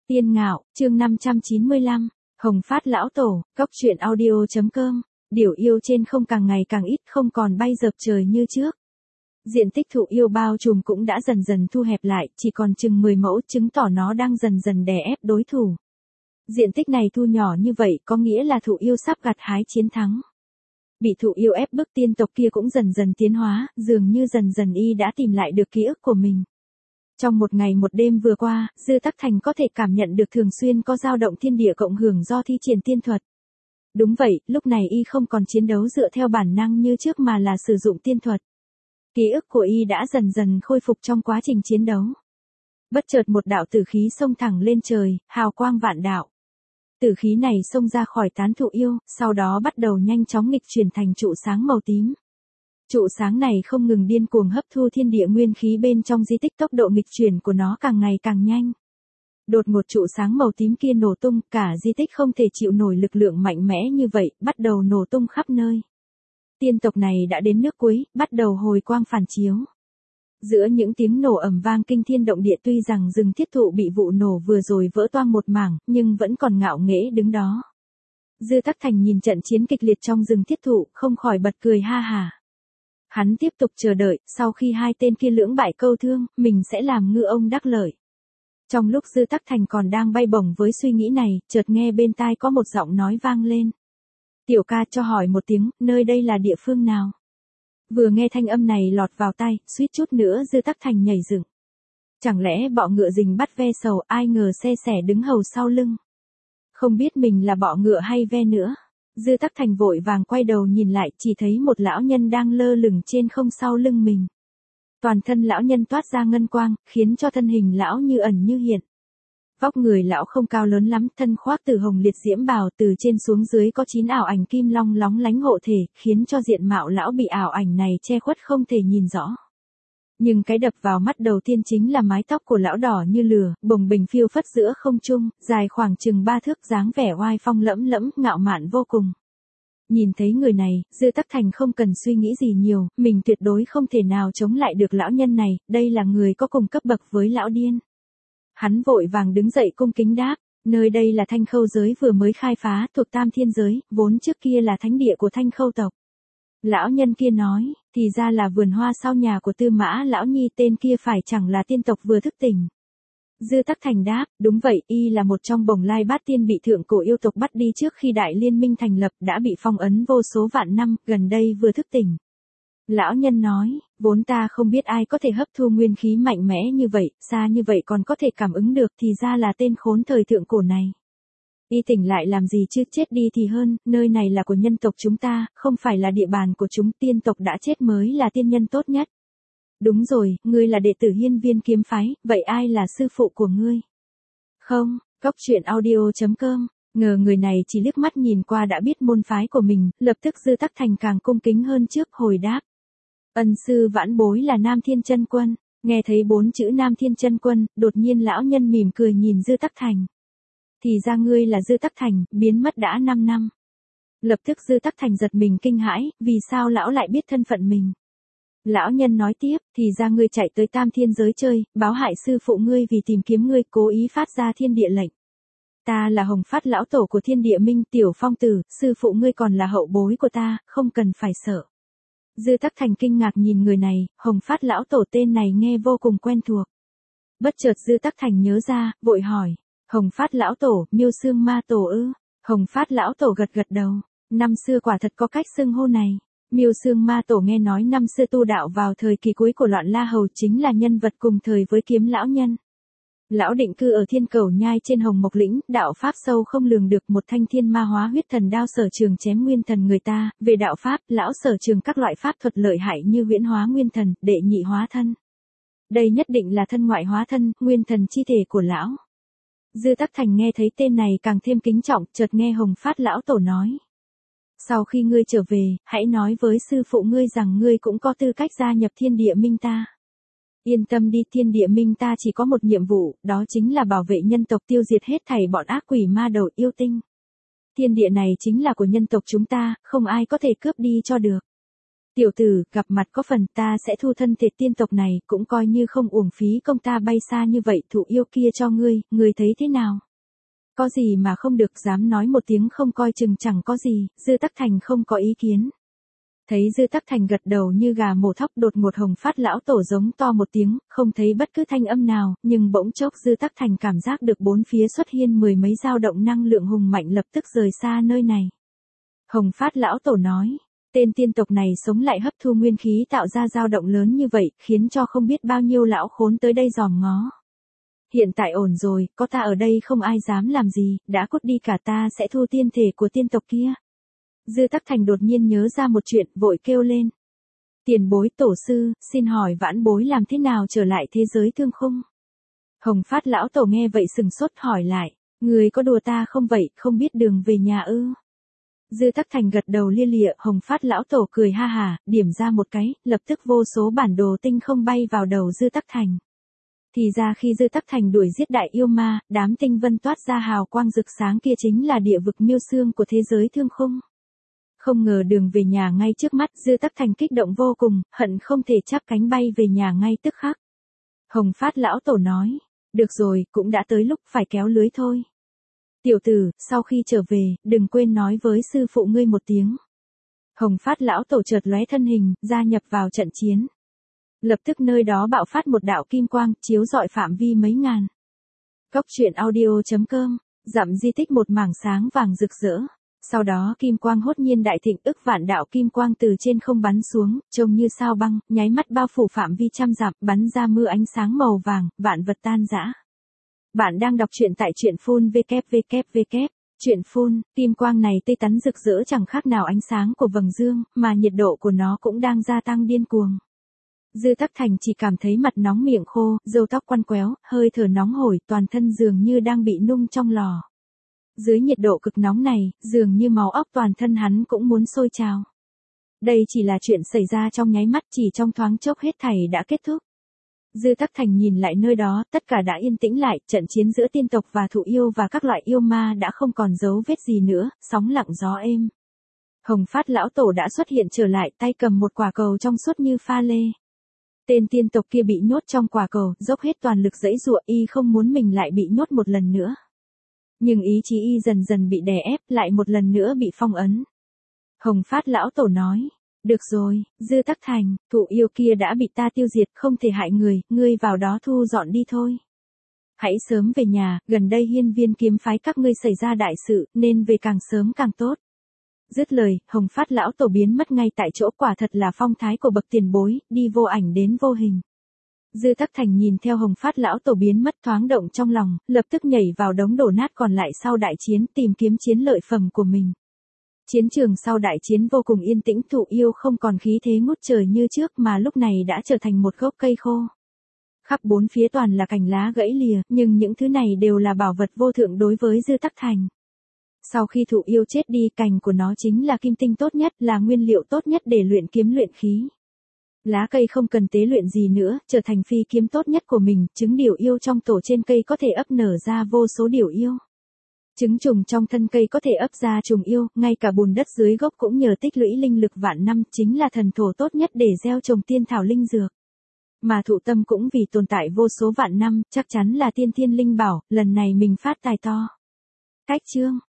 Tiên Ngạo, chương 595, Hồng Phát Lão Tổ, Cốc truyện audio.com, điều yêu trên không càng ngày càng ít, không còn bay dập trời như trước. Diện tích thụ yêu bao trùm cũng đã dần dần thu hẹp lại, chỉ còn chừng 10 mẫu, chứng tỏ nó đang dần dần đè ép đối thủ. Diện tích này thu nhỏ như vậy có nghĩa là thụ yêu sắp gặt hái chiến thắng. Bị thụ yêu ép bức, tiên tộc kia cũng dần dần tiến hóa, dường như dần dần y đã tìm lại được ký ức của mình. Trong một ngày một đêm vừa qua, Dư Tắc Thành có thể cảm nhận được thường xuyên có dao động thiên địa cộng hưởng do thi triển tiên thuật. Đúng vậy, lúc này y không còn chiến đấu dựa theo bản năng như trước mà là sử dụng tiên thuật. Ký ức của y đã dần dần khôi phục trong quá trình chiến đấu. Bất chợt một đạo tử khí xông thẳng lên trời, hào quang vạn đạo. Tử khí này xông ra khỏi tán thụ yêu, sau đó bắt đầu nhanh chóng nghịch chuyển thành trụ sáng màu tím. Trụ sáng này không ngừng điên cuồng hấp thu thiên địa nguyên khí bên trong di tích, tốc độ nghịch chuyển của nó càng ngày càng nhanh. Đột ngột trụ sáng màu tím kia nổ tung, cả di tích không thể chịu nổi lực lượng mạnh mẽ như vậy, bắt đầu nổ tung khắp nơi. Tiên tộc này đã đến nước cuối, bắt đầu hồi quang phản chiếu. Giữa những tiếng nổ ầm vang kinh thiên động địa, tuy rằng rừng thiết thụ bị vụ nổ vừa rồi vỡ toang một mảng, nhưng vẫn còn ngạo nghễ đứng đó. Dư Tắc Thành nhìn trận chiến kịch liệt trong rừng thiết thụ, không khỏi bật cười ha hả. Hắn tiếp tục chờ đợi, sau khi hai tên kia lưỡng bại câu thương, mình sẽ làm ngư ông đắc lợi. Trong lúc Dư Tắc Thành còn đang bay bổng với suy nghĩ này, chợt nghe bên tai có một giọng nói vang lên. Tiểu ca, cho hỏi một tiếng, nơi đây là địa phương nào? Vừa nghe thanh âm này lọt vào tai, suýt chút nữa Dư Tắc Thành nhảy dựng. Chẳng lẽ bọ ngựa rình bắt ve sầu, ai ngờ xe sẻ đứng hầu sau lưng. Không biết mình là bọ ngựa hay ve nữa. Dư Tắc Thành vội vàng quay đầu nhìn lại, chỉ thấy một lão nhân đang lơ lửng trên không sau lưng mình. Toàn thân lão nhân toát ra ngân quang, khiến cho thân hình lão như ẩn như hiện. Vóc người lão không cao lớn lắm, thân khoác từ hồng liệt diễm bào, từ trên xuống dưới có 9 ảo ảnh kim long lóng lánh hộ thể, khiến cho diện mạo lão bị ảo ảnh này che khuất không thể nhìn rõ. Nhưng cái đập vào mắt đầu tiên chính là mái tóc của lão đỏ như lửa, bồng bềnh phiêu phất giữa không trung, dài khoảng chừng 3 thước, dáng vẻ oai phong lẫm lẫm, ngạo mạn vô cùng. Nhìn thấy người này, Dư Tắc Thành không cần suy nghĩ gì nhiều, mình tuyệt đối không thể nào chống lại được lão nhân này, đây là người có cùng cấp bậc với lão điên. Hắn vội vàng đứng dậy cung kính đáp, nơi đây là Thanh Khâu giới vừa mới khai phá, thuộc Tam Thiên giới, vốn trước kia là thánh địa của Thanh Khâu tộc. Lão nhân kia nói, thì ra là vườn hoa sau nhà của Tư Mã lão nhi, tên kia phải chẳng là tiên tộc vừa thức tỉnh. Dư Tắc Thành đáp, đúng vậy, y là một trong bồng lai bát tiên bị thượng cổ yêu tộc bắt đi trước khi đại liên minh thành lập, đã bị phong ấn vô số vạn năm, gần đây vừa thức tỉnh. Lão nhân nói, vốn ta không biết ai có thể hấp thu nguyên khí mạnh mẽ như vậy, xa như vậy còn có thể cảm ứng được, thì ra là tên khốn thời thượng cổ này. Y tỉnh lại làm gì chứ, chết đi thì hơn, nơi này là của nhân tộc chúng ta, không phải là địa bàn của chúng, tiên tộc đã chết mới là tiên nhân tốt nhất. Đúng rồi, ngươi là đệ tử Hiên Viên kiếm phái, vậy ai là sư phụ của ngươi? Không, Cốc truyện audio.com, ngờ người này chỉ liếc mắt nhìn qua đã biết môn phái của mình, lập tức Dư Tắc Thành càng cung kính hơn trước, hồi đáp. Ân sư vãn bối là Nam Thiên Chân Quân. Nghe thấy 4 chữ Nam Thiên Chân Quân, đột nhiên lão nhân mỉm cười nhìn Dư Tắc Thành. Thì ra ngươi là Dư Tắc Thành, biến mất đã 5 năm. Lập tức Dư Tắc Thành giật mình kinh hãi, vì sao lão lại biết thân phận mình? Lão nhân nói tiếp, thì ra ngươi chạy tới Tam Thiên giới chơi, báo hại sư phụ ngươi vì tìm kiếm ngươi, cố ý phát ra thiên địa lệnh. Ta là Hồng Phát lão tổ của Thiên Địa Minh, Tiểu Phong tử, sư phụ ngươi còn là hậu bối của ta, không cần phải sợ. Dư Tắc Thành kinh ngạc nhìn người này, Hồng Phát lão tổ tên này nghe vô cùng quen thuộc. Bất chợt Dư Tắc Thành nhớ ra, vội hỏi, Hồng Phát lão tổ, Miêu Xương Ma tổ ư? Hồng Phát lão tổ gật gật đầu, năm xưa quả thật có cách xưng hô này. Miêu Xương Ma tổ nghe nói năm xưa tu đạo vào thời kỳ cuối của loạn La Hầu chính là nhân vật cùng thời với Kiếm lão nhân. Lão định cư ở Thiên Cẩu Nhai trên Hồng Mộc lĩnh, đạo pháp sâu không lường được, một thanh thiên ma hóa huyết thần đao sở trường chém nguyên thần người ta, về đạo pháp, lão sở trường các loại pháp thuật lợi hại như huyễn hóa nguyên thần, đệ nhị hóa thân. Đây nhất định là thân ngoại hóa thân, nguyên thần chi thể của lão. Dư Tắc Thành nghe thấy tên này càng thêm kính trọng, chợt nghe Hồng Phát lão tổ nói. Sau khi ngươi trở về, hãy nói với sư phụ ngươi rằng ngươi cũng có tư cách gia nhập Thiên Địa Minh ta. Yên tâm đi, Thiên Địa Minh ta chỉ có một nhiệm vụ, đó chính là bảo vệ nhân tộc, tiêu diệt hết thảy bọn ác quỷ ma đầu yêu tinh. Thiên địa này chính là của nhân tộc chúng ta, không ai có thể cướp đi cho được. Tiểu tử, gặp mặt có phần ta sẽ thu thân thể tiên tộc này, cũng coi như không uổng phí công ta bay xa như vậy thụ yêu kia cho ngươi thấy thế nào? Có gì mà không được, dám nói một tiếng không coi chừng chẳng có gì, Dư Tắc Thành không có ý kiến. Thấy Dư Tắc Thành gật đầu như gà mổ thóc, đột ngột Hồng Phát lão tổ giống to một tiếng, không thấy bất cứ thanh âm nào, nhưng bỗng chốc Dư Tắc Thành cảm giác được bốn phía xuất hiện mười mấy dao động năng lượng hùng mạnh lập tức rời xa nơi này. Hồng Phát lão tổ nói, tên tiên tộc này sống lại hấp thu nguyên khí tạo ra dao động lớn như vậy, khiến cho không biết bao nhiêu lão khốn tới đây dòm ngó. Hiện tại ổn rồi, có ta ở đây không ai dám làm gì, đã cút đi cả ta sẽ thu tiên thể của tiên tộc kia. Dư Tắc Thành đột nhiên nhớ ra một chuyện, vội kêu lên. Tiền bối tổ sư, xin hỏi vãn bối làm thế nào trở lại thế giới thương khung? Hồng Phát lão tổ nghe vậy sừng sốt hỏi lại, người có đùa ta không vậy, không biết đường về nhà ư? Dư Tắc Thành gật đầu lia lịa, Hồng Phát lão tổ cười ha hà, điểm ra một cái, lập tức vô số bản đồ tinh không bay vào đầu Dư Tắc Thành. Thì ra khi Dư Tắc Thành đuổi giết đại yêu ma, đám tinh vân toát ra hào quang rực sáng kia chính là địa vực miêu xương của thế giới thương khung. Không ngờ đường về nhà ngay trước mắt, Dư Tắc Thành kích động vô cùng, hận không thể chắp cánh bay về nhà ngay tức khắc. Hồng Phát lão tổ nói, được rồi, cũng đã tới lúc phải kéo lưới thôi. Tiểu tử, sau khi trở về, đừng quên nói với sư phụ ngươi một tiếng. Hồng Phát lão tổ chợt lóe thân hình, gia nhập vào trận chiến. Lập tức nơi đó bạo phát một đạo kim quang, chiếu rọi phạm vi mấy ngàn. Cốc truyện audio.com, dặm di tích một mảng sáng vàng rực rỡ. Sau đó kim quang hốt nhiên đại thịnh, ức vạn đạo kim quang từ trên không bắn xuống, trông như sao băng, nháy mắt bao phủ phạm vi trăm dặm, bắn ra mưa ánh sáng màu vàng, vạn vật tan rã. Bạn đang đọc truyện tại truyện phun www. Truyện phun, kim quang này tươi tắn rực rỡ chẳng khác nào ánh sáng của vầng dương, mà nhiệt độ của nó cũng đang gia tăng điên cuồng. Dư Tắc Thành chỉ cảm thấy mặt nóng miệng khô, râu tóc quăn quéo, hơi thở nóng hổi, toàn thân dường như đang bị nung trong lò. Dưới nhiệt độ cực nóng này, dường như máu óc toàn thân hắn cũng muốn sôi trào. Đây chỉ là chuyện xảy ra trong nháy mắt, chỉ trong thoáng chốc hết thảy đã kết thúc. Dư Tắc Thành nhìn lại nơi đó, tất cả đã yên tĩnh lại, trận chiến giữa tiên tộc và thụ yêu và các loại yêu ma đã không còn dấu vết gì nữa, sóng lặng gió êm. Hồng Phát lão tổ đã xuất hiện trở lại, tay cầm một quả cầu trong suốt như pha lê. Tên tiên tộc kia bị nhốt trong quả cầu, dốc hết toàn lực giãy giụa, y không muốn mình lại bị nhốt một lần nữa. Nhưng ý chí y dần dần bị đè ép, lại một lần nữa bị phong ấn. Hồng Phát lão tổ nói, được rồi, Dư Tắc Thành, thụ yêu kia đã bị ta tiêu diệt, không thể hại người, ngươi vào đó thu dọn đi thôi. Hãy sớm về nhà, gần đây hiên viên kiếm phái các ngươi xảy ra đại sự, nên về càng sớm càng tốt. Dứt lời, Hồng Phát lão tổ biến mất ngay tại chỗ, quả thật là phong thái của bậc tiền bối, đi vô ảnh đến vô hình. Dư Tắc Thành nhìn theo Hồng Phát lão tổ biến mất thoáng động trong lòng, lập tức nhảy vào đống đổ nát còn lại sau đại chiến, tìm kiếm chiến lợi phẩm của mình. Chiến trường sau đại chiến vô cùng yên tĩnh, thụ yêu không còn khí thế ngút trời như trước mà lúc này đã trở thành một gốc cây khô. Khắp bốn phía toàn là cành lá gãy lìa, nhưng những thứ này đều là bảo vật vô thượng đối với Dư Tắc Thành. Sau khi thụ yêu chết đi, cành của nó chính là kim tinh tốt nhất, là nguyên liệu tốt nhất để luyện kiếm luyện khí. Lá cây không cần tế luyện gì nữa, trở thành phi kiếm tốt nhất của mình, trứng điểu yêu trong tổ trên cây có thể ấp nở ra vô số điểu yêu. Trứng trùng trong thân cây có thể ấp ra trùng yêu, ngay cả bùn đất dưới gốc cũng nhờ tích lũy linh lực vạn năm, chính là thần thổ tốt nhất để gieo trồng tiên thảo linh dược. Mà thụ tâm cũng vì tồn tại vô số vạn năm, chắc chắn là tiên thiên linh bảo, lần này mình phát tài to. Cách chương